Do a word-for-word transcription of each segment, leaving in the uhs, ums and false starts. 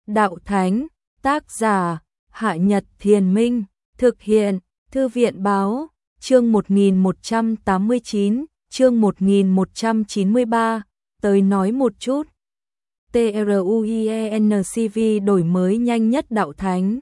Đạo Thánh, tác giả, Hạ Nhật Thiền Minh, thực hiện, Thư viện Báo, chương một nghìn một trăm tám mươi chín, chương một nghìn một trăm chín mươi ba, tới nói một chút. TRUIENCV đổi mới nhanh nhất Đạo Thánh.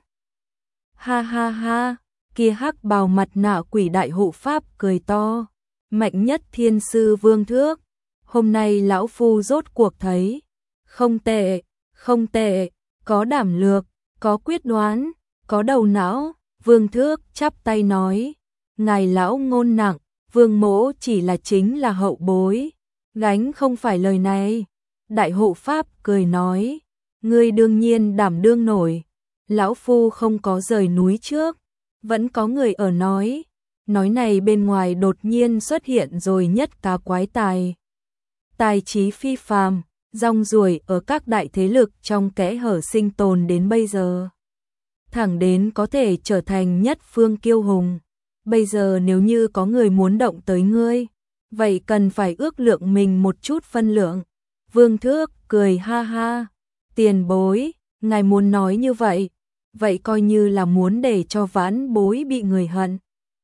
Ha ha ha, kia hắc bào mặt nạ quỷ đại hộ pháp cười to. Mạnh nhất thiên sư Vương Thước, hôm nay lão phu rốt cuộc thấy. Không tệ, không tệ, có đảm lược, có quyết đoán, có đầu não. Vương Thước chắp tay nói, ngài lão ngôn nặng, Vương mỗ chỉ là chính là hậu bối, gánh không phải lời này. Đại hộ pháp cười nói, ngươi đương nhiên đảm đương nổi, lão phu không có rời núi trước. Vẫn có người ở nói, nói này bên ngoài đột nhiên xuất hiện rồi nhất cá quái tài. Tài trí phi phàm, rong ruổi ở các đại thế lực trong kẽ hở sinh tồn đến bây giờ. Thẳng đến có thể trở thành nhất phương kiêu hùng. Bây giờ nếu như có người muốn động tới ngươi, vậy cần phải ước lượng mình một chút phân lượng. Vương Thước cười ha ha, tiền bối, ngài muốn nói như vậy, vậy coi như là muốn để cho vãn bối bị người hận.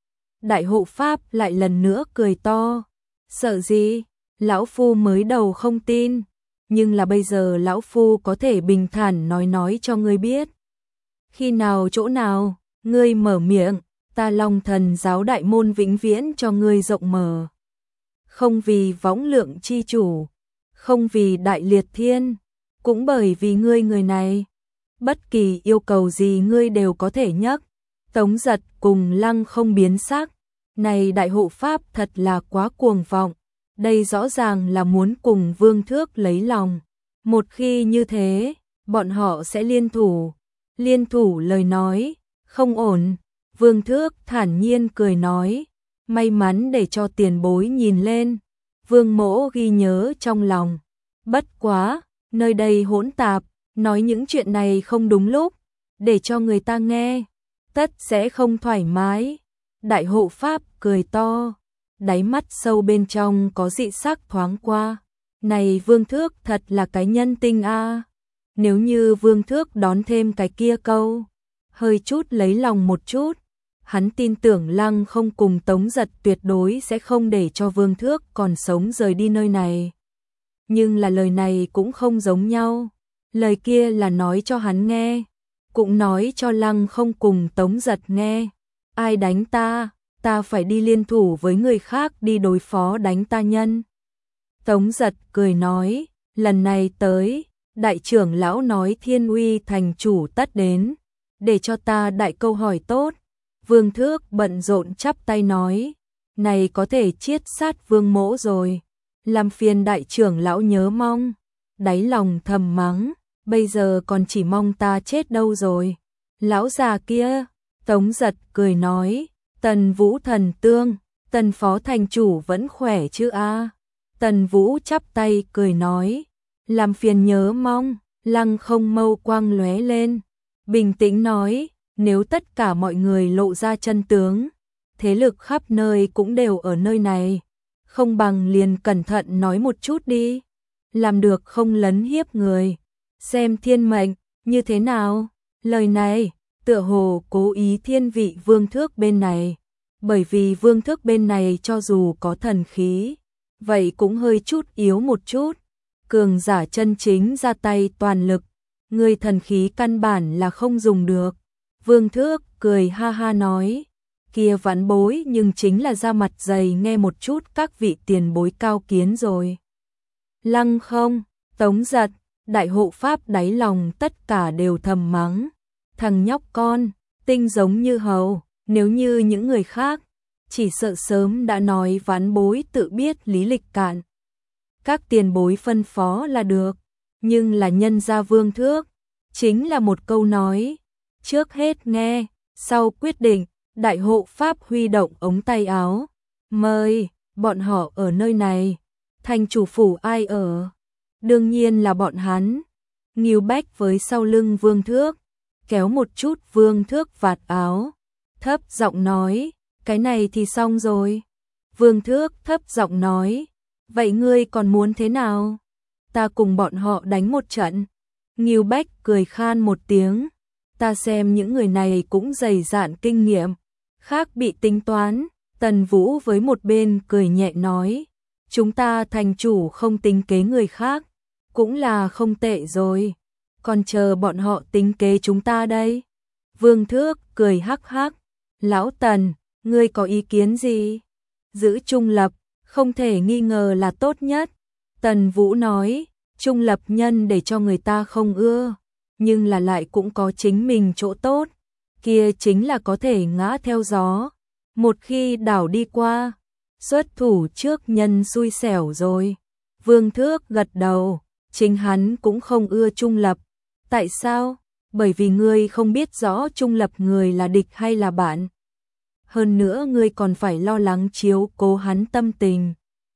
Đại hộ pháp lại lần nữa cười to, sợ gì, lão phu mới đầu không tin, nhưng là bây giờ lão phu có thể bình thản nói nói cho ngươi biết. Khi nào chỗ nào, ngươi mở miệng, ta Long Thần giáo đại môn vĩnh viễn cho ngươi rộng mở. Không vì võng lượng chi chủ, không vì đại liệt thiên, cũng bởi vì ngươi người này. Bất kỳ yêu cầu gì ngươi đều có thể nhắc. Tống Giật cùng Lăng không biến sắc. Này đại hộ pháp thật là quá cuồng vọng. Đây rõ ràng là muốn cùng Vương Thước lấy lòng. Một khi như thế, bọn họ sẽ liên thủ. Liên thủ lời nói, không ổn. Vương Thước thản nhiên cười nói, may mắn để cho tiền bối nhìn lên. Vương mỗ ghi nhớ trong lòng. Bất quá, nơi đây hỗn tạp, nói những chuyện này không đúng lúc, để cho người ta nghe, tất sẽ không thoải mái. Đại hộ pháp cười to, đáy mắt sâu bên trong có dị sắc thoáng qua. Này Vương Thước thật là cái nhân tinh a. Nếu như Vương Thước đón thêm cái kia câu, hơi chút lấy lòng một chút, hắn tin tưởng Lăng không cùng Tống Giật tuyệt đối sẽ không để cho Vương Thước còn sống rời đi nơi này. Nhưng là lời này cũng không giống nhau. Lời kia là nói cho hắn nghe, cũng nói cho Lăng không cùng Tống Giật nghe. Ai đánh ta, ta phải đi liên thủ với người khác đi đối phó đánh ta nhân. Tống Giật cười nói, lần này tới, đại trưởng lão nói Thiên Uy thành chủ tất đến, để cho ta đại câu hỏi tốt. Vương Thước bận rộn chắp tay nói, này có thể chiết sát Vương mỗ rồi, làm phiền đại trưởng lão nhớ mong. Đáy lòng thầm mắng, bây giờ còn chỉ mong ta chết đâu rồi. Lão già kia, Tống Giật cười nói, Tần Vũ thần tương, Tần phó thành chủ vẫn khỏe chứ a? Tần Vũ chắp tay cười nói, làm phiền nhớ mong. Lăng không mâu quang lóe lên, bình tĩnh nói, nếu tất cả mọi người lộ ra chân tướng, thế lực khắp nơi cũng đều ở nơi này, không bằng liền cẩn thận nói một chút đi, làm được không lấn hiếp người, xem thiên mệnh như thế nào. Lời này tựa hồ cố ý thiên vị Vương Thước bên này, bởi vì Vương Thước bên này cho dù có thần khí, vậy cũng hơi chút yếu một chút. Cường giả chân chính ra tay toàn lực, người thần khí căn bản là không dùng được. Vương Thước cười ha ha nói, kia vãn bối nhưng chính là ra mặt dày nghe một chút các vị tiền bối cao kiến rồi. Lăng không, Tống Giật, đại hộ pháp đáy lòng tất cả đều thầm mắng, thằng nhóc con, tinh giống như hầu, nếu như những người khác, chỉ sợ sớm đã nói vãn bối tự biết lý lịch cạn. Các tiền bối phân phó là được, nhưng là nhân gia Vương Thước, chính là một câu nói, trước hết nghe, sau quyết định. Đại hộ pháp huy động ống tay áo, mời, bọn họ ở nơi này, thành chủ phủ ai ở? Đương nhiên là bọn hắn. Ngưu Bách với sau lưng Vương Thước, kéo một chút Vương Thước vạt áo, thấp giọng nói, cái này thì xong rồi. Vương Thước thấp giọng nói, vậy ngươi còn muốn thế nào? Ta cùng bọn họ đánh một trận. Ngưu Bách cười khan một tiếng, ta xem những người này cũng dày dạn kinh nghiệm, khác bị tính toán. Tần Vũ với một bên cười nhẹ nói, chúng ta thành chủ không tính kế người khác, cũng là không tệ rồi, còn chờ bọn họ tính kế chúng ta đây. Vương Thước cười hắc hắc, lão Tần, ngươi có ý kiến gì? Giữ trung lập, không thể nghi ngờ là tốt nhất. Tần Vũ nói, trung lập nhân để cho người ta không ưa, nhưng là lại cũng có chính mình chỗ tốt, kia chính là có thể ngã theo gió. Một khi đảo đi qua, xuất thủ trước nhân xui xẻo rồi. Vương Thước gật đầu, chính hắn cũng không ưa trung lập. Tại sao? Bởi vì ngươi không biết rõ trung lập người là địch hay là bạn. Hơn nữa ngươi còn phải lo lắng chiếu cố hắn tâm tình.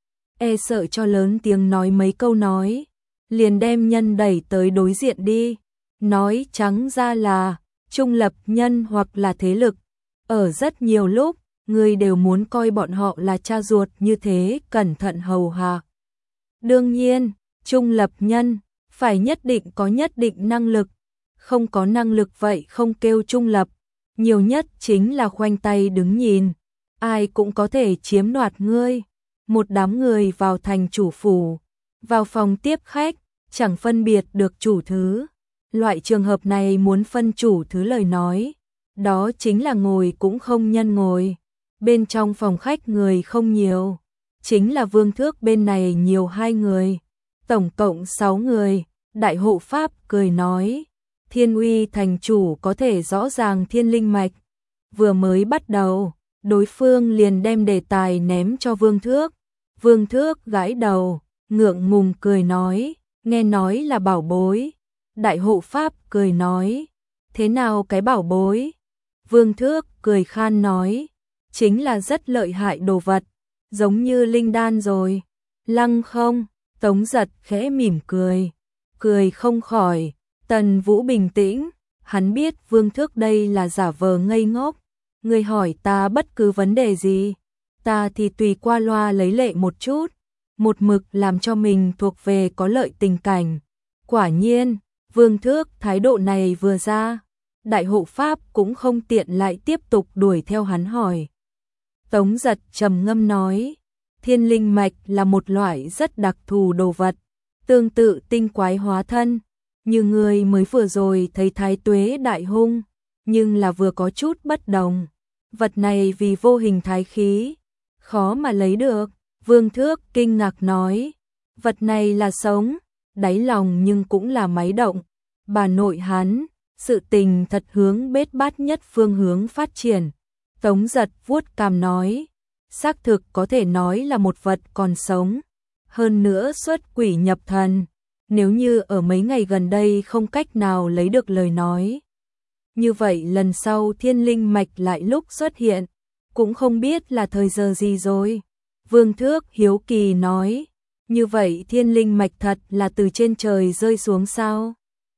E sợ cho lớn tiếng nói mấy câu nói, liền đem nhân đẩy tới đối diện đi. Nói trắng ra là, trung lập nhân hoặc là thế lực. Ở rất nhiều lúc, ngươi đều muốn coi bọn họ là cha ruột như thế, cẩn thận hầu hạ. Đương nhiên, trung lập nhân, phải nhất định có nhất định năng lực. Không có năng lực vậy không kêu trung lập, nhiều nhất chính là khoanh tay đứng nhìn, ai cũng có thể chiếm đoạt ngươi. Một đám người vào thành chủ phủ, vào phòng tiếp khách, chẳng phân biệt được chủ thứ. Loại trường hợp này muốn phân chủ thứ lời nói, đó chính là ngồi cũng không nhân ngồi. Bên trong phòng khách người không nhiều, chính là Vương Thước bên này nhiều hai người, tổng cộng sáu người. Đại hộ pháp cười nói, Thiên Uy thành chủ có thể rõ ràng thiên linh mạch. Vừa mới bắt đầu, đối phương liền đem đề tài ném cho Vương Thước. Vương Thước gãi đầu, ngượng ngùng cười nói, nghe nói là bảo bối. Đại hộ pháp cười nói, thế nào cái bảo bối? Vương Thước cười khan nói, chính là rất lợi hại đồ vật, giống như linh đan rồi. Lăng không? Tống Giật khẽ mỉm cười, cười không khỏi. Tần Vũ bình tĩnh, hắn biết Vương Thước đây là giả vờ ngây ngốc. Người hỏi ta bất cứ vấn đề gì, ta thì tùy qua loa lấy lệ một chút, một mực làm cho mình thuộc về có lợi tình cảnh. Quả nhiên, Vương Thước thái độ này vừa ra, đại hộ pháp cũng không tiện lại tiếp tục đuổi theo hắn hỏi. Tống Giật trầm ngâm nói, thiên linh mạch là một loại rất đặc thù đồ vật, tương tự tinh quái hóa thân. Như người mới vừa rồi thấy thái tuế đại hung, nhưng là vừa có chút bất đồng. Vật này vì vô hình thái khí, khó mà lấy được. Vương Thước kinh ngạc nói, vật này là sống, đáy lòng nhưng cũng là máy động. Bà nội hắn, sự tình thật hướng bết bát nhất phương hướng phát triển. Tống Giật vuốt cằm nói, xác thực có thể nói là một vật còn sống. Hơn nữa xuất quỷ nhập thần. Nếu như ở mấy ngày gần đây không cách nào lấy được lời nói, như vậy lần sau thiên linh mạch lại lúc xuất hiện, cũng không biết là thời giờ gì rồi. Vương Thước hiếu kỳ nói, như vậy thiên linh mạch thật là từ trên trời rơi xuống sao?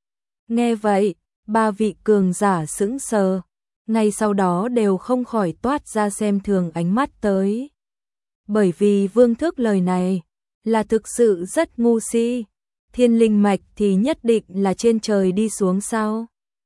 Nghe vậy, ba vị cường giả sững sờ, ngay sau đó đều không khỏi toát ra xem thường ánh mắt tới. Bởi vì Vương Thước lời này là thực sự rất ngu si. Thiên linh mạch thì nhất định là trên trời đi xuống sao?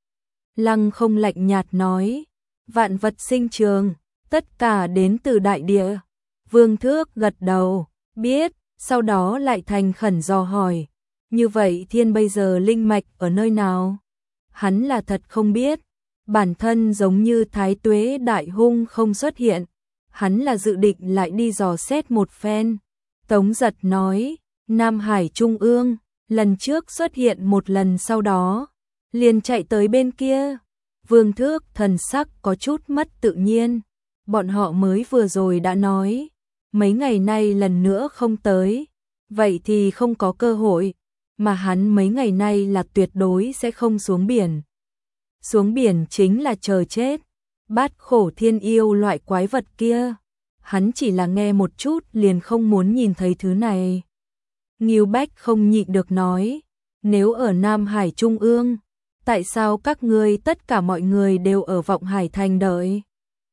Lăng không lạnh nhạt nói, vạn vật sinh trường, tất cả đến từ đại địa. Vương Thước gật đầu, biết, sau đó lại thành khẩn dò hỏi, như vậy thiên bây giờ linh mạch ở nơi nào? Hắn là thật không biết, bản thân giống như thái tuế đại hung không xuất hiện, hắn là dự định lại đi dò xét một phen. Tống Giật nói, Nam Hải Trung ương, lần trước xuất hiện một lần sau đó, liền chạy tới bên kia. Vương Thước thần sắc có chút mất tự nhiên, bọn họ mới vừa rồi đã nói, mấy ngày nay lần nữa không tới, vậy thì không có cơ hội, mà hắn mấy ngày nay là tuyệt đối sẽ không xuống biển. Xuống biển chính là chờ chết, bát khổ thiên yêu loại quái vật kia, hắn chỉ là nghe một chút liền không muốn nhìn thấy thứ này. Ngưu Bách không nhịn được nói, nếu ở Nam Hải Trung ương, tại sao các ngươi tất cả mọi người đều ở Vọng Hải Thành đợi?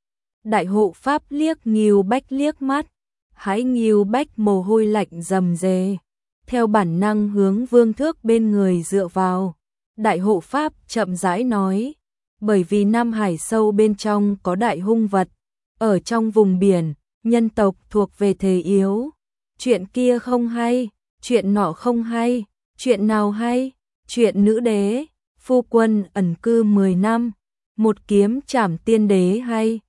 Đại hộ pháp liếc Ngưu Bách liếc mắt, hãi Ngưu Bách mồ hôi lạnh rầm rề, theo bản năng hướng Vương Thước bên người dựa vào. Đại hộ pháp chậm rãi nói, bởi vì Nam Hải sâu bên trong có đại hung vật, ở trong vùng biển, nhân tộc thuộc về thế yếu. Chuyện kia không hay, chuyện nọ không hay, chuyện nào hay? Chuyện nữ đế, phu quân ẩn cư mười năm, một kiếm trảm tiên đế hay.